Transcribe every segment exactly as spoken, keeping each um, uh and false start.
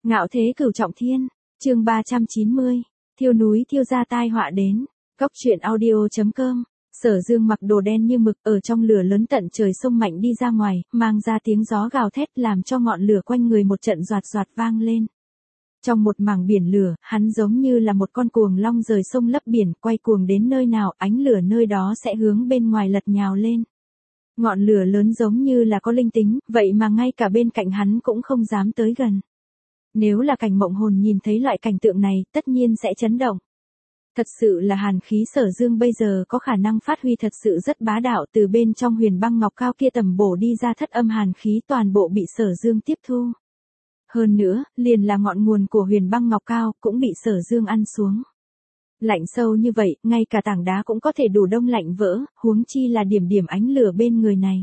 Ngạo thế cửu trọng thiên, chương ba trăm chín mươi, thiêu núi thiêu ra tai họa đến, góc truyện audio chấm com. Sở Dương mặc đồ đen như mực ở trong lửa lớn tận trời sông mạnh đi ra ngoài, mang ra tiếng gió gào thét làm cho ngọn lửa quanh người một trận doạt doạt vang lên. Trong một mảng biển lửa, hắn giống như là một con cuồng long rời sông lấp biển, quay cuồng đến nơi nào, ánh lửa nơi đó sẽ hướng bên ngoài lật nhào lên. Ngọn lửa lớn giống như là có linh tính, vậy mà ngay cả bên cạnh hắn cũng không dám tới gần. Nếu là Cảnh Mộng Hồn nhìn thấy loại cảnh tượng này, tất nhiên sẽ chấn động. Thật sự là hàn khí Sở Dương bây giờ có khả năng phát huy thật sự rất bá đạo, từ bên trong huyền băng ngọc cao kia tầm bổ đi ra thất âm hàn khí toàn bộ bị Sở Dương tiếp thu. Hơn nữa, liền là ngọn nguồn của huyền băng ngọc cao cũng bị Sở Dương ăn xuống. Lạnh sâu như vậy, ngay cả tảng đá cũng có thể đủ đông lạnh vỡ, huống chi là điểm điểm ánh lửa bên người này.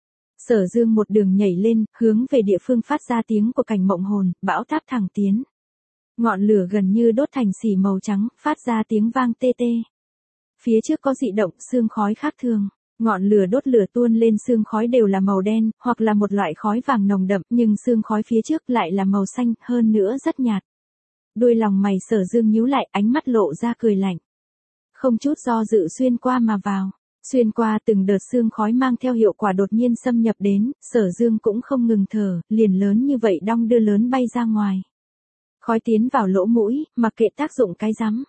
Sở Dương một đường nhảy lên, hướng về địa phương phát ra tiếng của Cảnh Mộng Hồn, bão táp thẳng tiến. Ngọn lửa gần như đốt thành xỉ màu trắng, phát ra tiếng vang tê tê. Phía trước có dị động, sương khói khác thường. Ngọn lửa đốt lửa tuôn lên, sương khói đều là màu đen, hoặc là một loại khói vàng nồng đậm, nhưng sương khói phía trước lại là màu xanh, hơn nữa rất nhạt. Đuôi lòng mày Sở Dương nhíu lại, ánh mắt lộ ra cười lạnh. Không chút do dự xuyên qua mà vào. Xuyên qua từng đợt sương khói mang theo hiệu quả đột nhiên xâm nhập đến, Sở Dương cũng không ngừng thở, liền lớn như vậy đong đưa lớn bay ra ngoài. Khói tiến vào lỗ mũi, mặc kệ tác dụng cái rắm.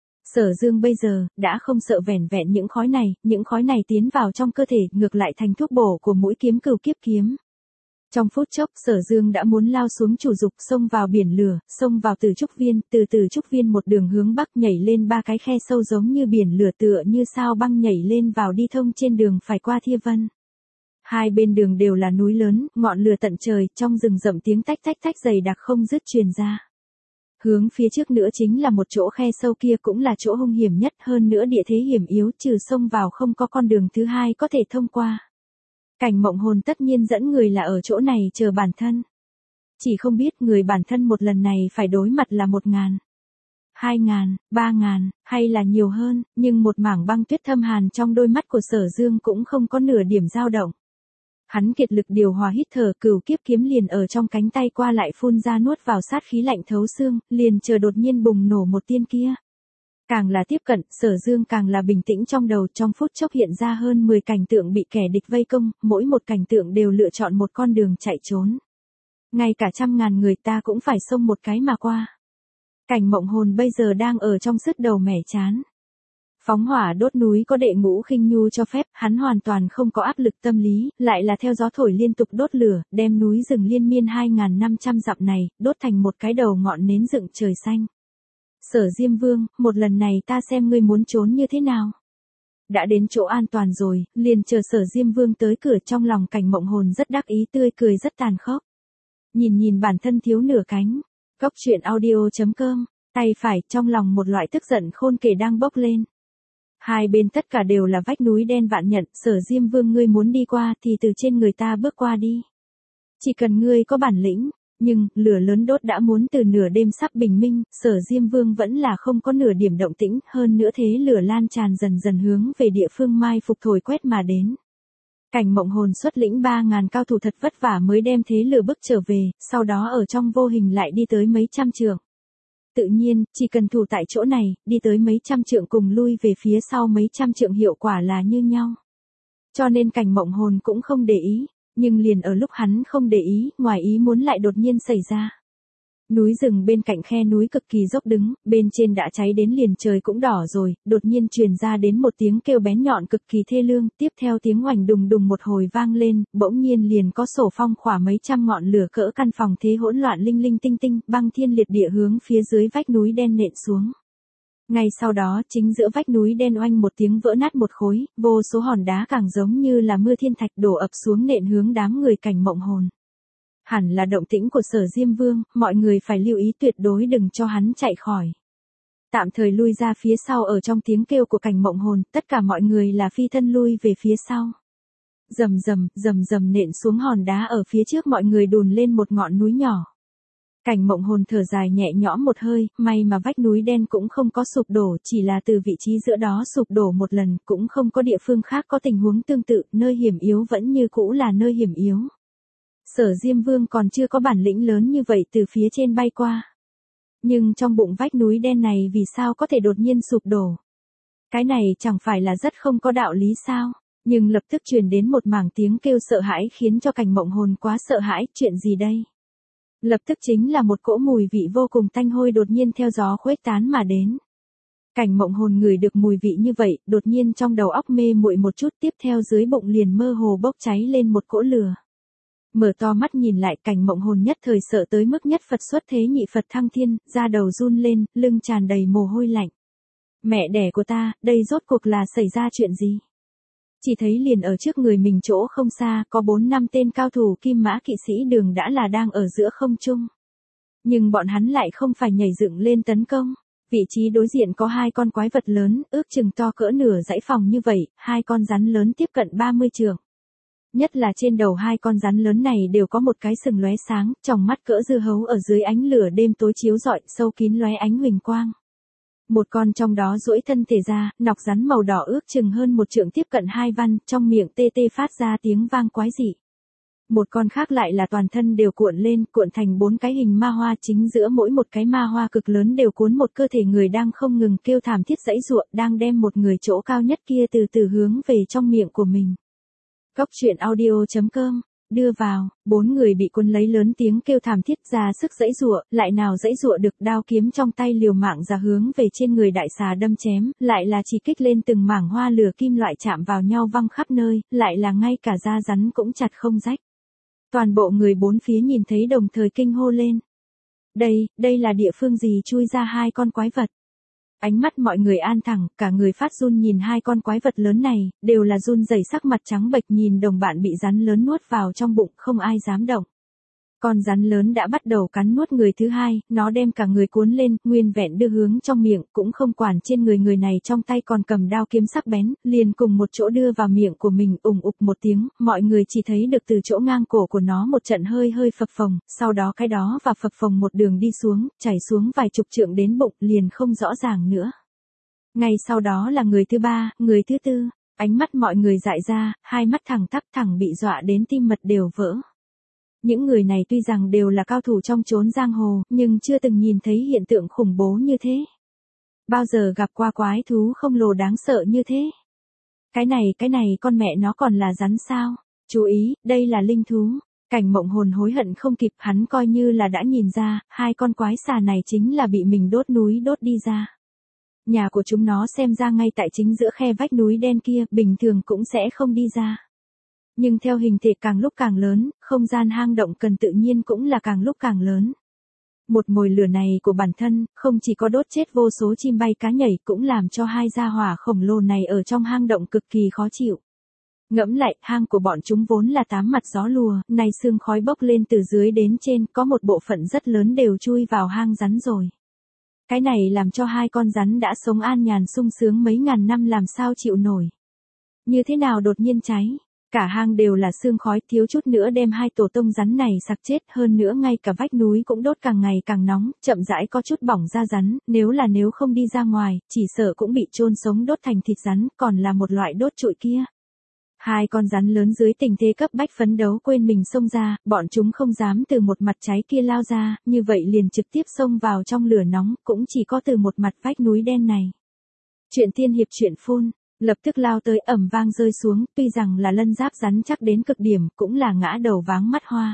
Sở Dương bây giờ, đã không sợ vẻn vẹn những khói này, những khói này tiến vào trong cơ thể, ngược lại thành thuốc bổ của mũi kiếm cửu kiếp kiếm. Trong phút chốc, Sở Dương đã muốn lao xuống chủ dục, xông vào biển lửa, xông vào Từ Trúc Viên, từ Từ Trúc Viên một đường hướng bắc nhảy lên ba cái khe sâu giống như biển lửa, tựa như sao băng nhảy lên vào đi thông trên đường phải qua Thia Vân. Hai bên đường đều là núi lớn, ngọn lửa tận trời, trong rừng rậm tiếng tách tách tách dày đặc không dứt truyền ra. Hướng phía trước nữa chính là một chỗ khe sâu, kia cũng là chỗ hung hiểm nhất, hơn nữa địa thế hiểm yếu, trừ xông vào không có con đường thứ hai có thể thông qua. Cảnh Mộng Hồn tất nhiên dẫn người là ở chỗ này chờ bản thân. Chỉ không biết người bản thân một lần này phải đối mặt là một ngàn, hai ngàn, ba ngàn, hay là nhiều hơn, nhưng một mảng băng tuyết thâm hàn trong đôi mắt của Sở Dương cũng không có nửa điểm dao động. Hắn kiệt lực điều hòa hít thở, cửu kiếp kiếm liền ở trong cánh tay qua lại phun ra nuốt vào sát khí lạnh thấu xương, liền chờ đột nhiên bùng nổ một tiên kia. Càng là tiếp cận, Sở Dương càng là bình tĩnh, trong đầu trong phút chốc hiện ra hơn mười cảnh tượng bị kẻ địch vây công, mỗi một cảnh tượng đều lựa chọn một con đường chạy trốn. Ngay cả trăm ngàn người ta cũng phải xông một cái mà qua. Cảnh Mộng Hồn bây giờ đang ở trong sứt đầu mẻ chán. Phóng hỏa đốt núi có đệ ngũ khinh nhu cho phép, hắn hoàn toàn không có áp lực tâm lý, lại là theo gió thổi liên tục đốt lửa, đem núi rừng liên miên hai nghìn năm trăm dặm này, đốt thành một cái đầu ngọn nến dựng trời xanh. Sở Diêm Vương, một lần này ta xem ngươi muốn trốn như thế nào. Đã đến chỗ an toàn rồi, liền chờ Sở Diêm Vương tới cửa, trong lòng Cảnh Mộng Hồn rất đắc ý, tươi cười rất tàn khốc. Nhìn nhìn bản thân thiếu nửa cánh, góc truyện audio chấm com, tay phải trong lòng một loại tức giận khôn kể đang bốc lên. Hai bên tất cả đều là vách núi đen vạn nhận, Sở Diêm Vương ngươi muốn đi qua thì từ trên người ta bước qua đi. Chỉ cần ngươi có bản lĩnh, nhưng lửa lớn đốt đã muốn từ nửa đêm sắp bình minh, Sở Diêm Vương vẫn là không có nửa điểm động tĩnh, hơn nữa thế lửa lan tràn dần dần hướng về địa phương mai phục thổi quét mà đến. Cảnh Mộng Hồn xuất lĩnh ba ngàn cao thủ thật vất vả mới đem thế lửa bức trở về, sau đó ở trong vô hình lại đi tới mấy trăm trượng. Tự nhiên, chỉ cần thủ tại chỗ này, đi tới mấy trăm trượng cùng lui về phía sau mấy trăm trượng hiệu quả là như nhau. Cho nên Cảnh Mộng Hồn cũng không để ý, nhưng liền ở lúc hắn không để ý, ngoài ý muốn lại đột nhiên xảy ra. Núi rừng bên cạnh khe núi cực kỳ dốc đứng, bên trên đã cháy đến liền trời cũng đỏ rồi, đột nhiên truyền ra đến một tiếng kêu bén nhọn cực kỳ thê lương, tiếp theo tiếng oành đùng đùng một hồi vang lên, bỗng nhiên liền có sổ phong khỏa mấy trăm ngọn lửa cỡ căn phòng thế hỗn loạn linh linh tinh tinh, băng thiên liệt địa hướng phía dưới vách núi đen nện xuống. Ngay sau đó, chính giữa vách núi đen oanh một tiếng vỡ nát một khối, vô số hòn đá càng giống như là mưa thiên thạch đổ ập xuống nện hướng đám người Cảnh Mộng Hồn. Hẳn là động tĩnh của Sở Diêm Vương, mọi người phải lưu ý tuyệt đối đừng cho hắn chạy khỏi. Tạm thời lui ra phía sau, ở trong tiếng kêu của Cảnh Mộng Hồn, tất cả mọi người là phi thân lui về phía sau. Rầm rầm, rầm rầm nện xuống hòn đá ở phía trước, mọi người đùn lên một ngọn núi nhỏ. Cảnh Mộng Hồn thở dài nhẹ nhõm một hơi, may mà vách núi đen cũng không có sụp đổ, chỉ là từ vị trí giữa đó sụp đổ một lần, cũng không có địa phương khác có tình huống tương tự, nơi hiểm yếu vẫn như cũ là nơi hiểm yếu. Sở Diêm Vương còn chưa có bản lĩnh lớn như vậy từ phía trên bay qua. Nhưng trong bụng vách núi đen này vì sao có thể đột nhiên sụp đổ? Cái này chẳng phải là rất không có đạo lý sao? Nhưng lập tức truyền đến một mảng tiếng kêu sợ hãi khiến cho Cảnh Mộng Hồn quá sợ hãi, chuyện gì đây? Lập tức chính là một cỗ mùi vị vô cùng tanh hôi đột nhiên theo gió khuếch tán mà đến. Cảnh Mộng Hồn ngửi được mùi vị như vậy, đột nhiên trong đầu óc mê muội một chút, tiếp theo dưới bụng liền mơ hồ bốc cháy lên một cỗ lửa. Mở to mắt nhìn lại, Cảnh Mộng Hồn nhất thời sợ tới mức nhất Phật xuất thế nhị Phật thăng thiên, da đầu run lên, lưng tràn đầy mồ hôi lạnh. Mẹ đẻ của ta, đây rốt cuộc là xảy ra chuyện gì? Chỉ thấy liền ở trước người mình chỗ không xa, có bốn năm tên cao thủ Kim Mã kỵ sĩ đường đã là đang ở giữa không trung. Nhưng bọn hắn lại không phải nhảy dựng lên tấn công. Vị trí đối diện có hai con quái vật lớn, ước chừng to cỡ nửa dãy phòng như vậy, hai con rắn lớn tiếp cận ba mươi trượng. Nhất là trên đầu hai con rắn lớn này đều có một cái sừng lóe sáng, tròng mắt cỡ dưa hấu ở dưới ánh lửa đêm tối chiếu rọi, sâu kín lóe ánh huỳnh quang. Một con trong đó duỗi thân thể ra, nọc rắn màu đỏ ước chừng hơn một trượng tiếp cận hai văn, trong miệng tê tê phát ra tiếng vang quái dị. Một con khác lại là toàn thân đều cuộn lên, cuộn thành bốn cái hình ma hoa, chính giữa mỗi một cái ma hoa cực lớn đều cuốn một cơ thể người đang không ngừng kêu thảm thiết giãy giụa, đang đem một người chỗ cao nhất kia từ từ hướng về trong miệng của mình. Góc truyện audio chấm com đưa vào, bốn người bị cuốn lấy lớn tiếng kêu thảm thiết ra sức giãy giụa, lại nào giãy giụa được, đao kiếm trong tay liều mạng ra hướng về trên người đại xà đâm chém, lại là chỉ kích lên từng mảng hoa lửa kim loại chạm vào nhau văng khắp nơi, lại là ngay cả da rắn cũng chặt không rách. Toàn bộ người bốn phía nhìn thấy đồng thời kinh hô lên. Đây, đây là địa phương gì chui ra hai con quái vật? Ánh mắt mọi người an thẳng, cả người phát run nhìn hai con quái vật lớn này, đều là run rẩy sắc mặt trắng bệch nhìn đồng bạn bị rắn lớn nuốt vào trong bụng, không ai dám động. Con rắn lớn đã bắt đầu cắn nuốt người thứ hai, nó đem cả người cuốn lên, nguyên vẹn đưa hướng trong miệng, cũng không quản trên người người này trong tay còn cầm đao kiếm sắc bén, liền cùng một chỗ đưa vào miệng của mình, ùng ục một tiếng, mọi người chỉ thấy được từ chỗ ngang cổ của nó một trận hơi hơi phập phồng, sau đó cái đó và phập phồng một đường đi xuống, chảy xuống vài chục trượng đến bụng, liền không rõ ràng nữa. Ngay sau đó là người thứ ba, người thứ tư, ánh mắt mọi người dại ra, hai mắt thẳng tắp thẳng bị dọa đến tim mật đều vỡ. Những người này tuy rằng đều là cao thủ trong chốn giang hồ, nhưng chưa từng nhìn thấy hiện tượng khủng bố như thế. Bao giờ gặp qua quái thú không lồ đáng sợ như thế. Cái này, cái này con mẹ nó còn là rắn sao? Chú ý, đây là linh thú. Cảnh Mộng Hồn hối hận không kịp, hắn coi như là đã nhìn ra, hai con quái xà này chính là bị mình đốt núi đốt đi ra. Nhà của chúng nó xem ra ngay tại chính giữa khe vách núi đen kia, bình thường cũng sẽ không đi ra. Nhưng theo hình thể càng lúc càng lớn, không gian hang động cần tự nhiên cũng là càng lúc càng lớn. Một mồi lửa này của bản thân, không chỉ có đốt chết vô số chim bay cá nhảy, cũng làm cho hai gia hỏa khổng lồ này ở trong hang động cực kỳ khó chịu. Ngẫm lại, hang của bọn chúng vốn là tám mặt gió lùa, này sương khói bốc lên từ dưới đến trên, có một bộ phận rất lớn đều chui vào hang rắn rồi. Cái này làm cho hai con rắn đã sống an nhàn sung sướng mấy ngàn năm làm sao chịu nổi. Như thế nào đột nhiên cháy? Cả hang đều là sương khói, thiếu chút nữa đem hai tổ tông rắn này sặc chết, hơn nữa ngay cả vách núi cũng đốt càng ngày càng nóng, chậm rãi có chút bỏng da rắn, nếu là nếu không đi ra ngoài, chỉ sợ cũng bị chôn sống đốt thành thịt rắn, còn là một loại đốt trụi kia. Hai con rắn lớn dưới tình thế cấp bách phấn đấu quên mình xông ra, bọn chúng không dám từ một mặt cháy kia lao ra, như vậy liền trực tiếp xông vào trong lửa nóng, cũng chỉ có từ một mặt vách núi đen này. Chuyện tiên hiệp chuyện phun. Lập tức lao tới ầm vang rơi xuống, tuy rằng là lân giáp rắn chắc đến cực điểm, cũng là ngã đầu váng mắt hoa.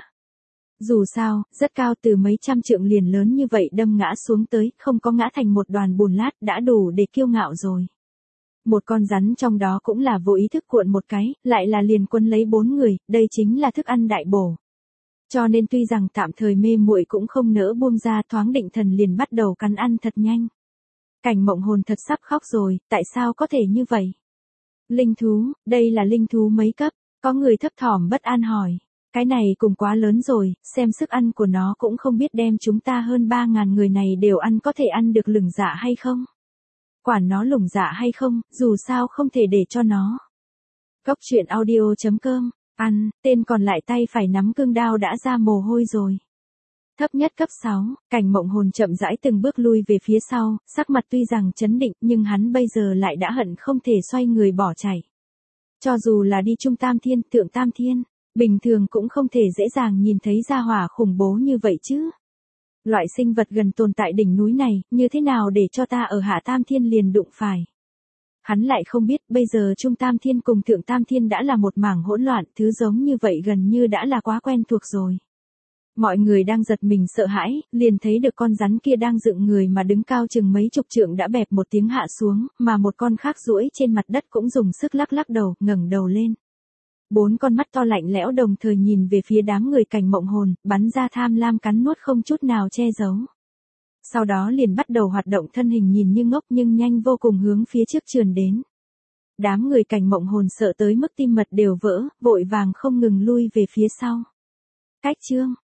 Dù sao, rất cao từ mấy trăm trượng liền lớn như vậy đâm ngã xuống tới, không có ngã thành một đoàn bùn lát, đã đủ để kiêu ngạo rồi. Một con rắn trong đó cũng là vô ý thức cuộn một cái, lại là liền quấn lấy bốn người, đây chính là thức ăn đại bổ. Cho nên tuy rằng tạm thời mê muội cũng không nỡ buông ra, thoáng định thần liền bắt đầu cắn ăn thật nhanh. Cảnh Mộng Hồn thật sắp khóc rồi, tại sao có thể như vậy? Linh thú, đây là linh thú mấy cấp? Có người thấp thỏm bất an hỏi. Cái này cũng quá lớn rồi, xem sức ăn của nó cũng không biết đem chúng ta hơn ba ngàn người này đều ăn có thể ăn được lửng dạ hay không? Quản nó lủng dạ hay không, dù sao không thể để cho nó. Góc truyện audio chấm com, ăn, tên còn lại tay phải nắm cương đao đã ra mồ hôi rồi. Thấp nhất cấp sáu, Cảnh Mộng Hồn chậm rãi từng bước lui về phía sau, sắc mặt tuy rằng chấn định nhưng hắn bây giờ lại đã hận không thể xoay người bỏ chạy. Cho dù là đi trung tam thiên, thượng tam thiên, Bình thường cũng không thể dễ dàng nhìn thấy ra hỏa khủng bố như vậy chứ. Loại sinh vật gần tồn tại đỉnh núi này, như thế nào để cho ta ở Hạ Tam Thiên liền đụng phải. Hắn lại không biết bây giờ Trung Tam Thiên cùng Thượng Tam Thiên đã là một mảng hỗn loạn, thứ giống như vậy gần như đã là quá quen thuộc rồi. Mọi người đang giật mình sợ hãi, liền thấy được con rắn kia đang dựng người mà đứng cao chừng mấy chục trượng đã bẹp một tiếng hạ xuống, mà một con khác duỗi trên mặt đất cũng dùng sức lắc lắc đầu, ngẩng đầu lên. Bốn con mắt to lạnh lẽo đồng thời nhìn về phía đám người Cảnh Mộng Hồn, bắn ra tham lam cắn nuốt không chút nào che giấu. Sau đó liền bắt đầu hoạt động thân hình nhìn như ngốc nhưng nhanh vô cùng hướng phía trước trườn đến. Đám người Cảnh Mộng Hồn sợ tới mức tim mật đều vỡ, vội vàng không ngừng lui về phía sau. Cách chương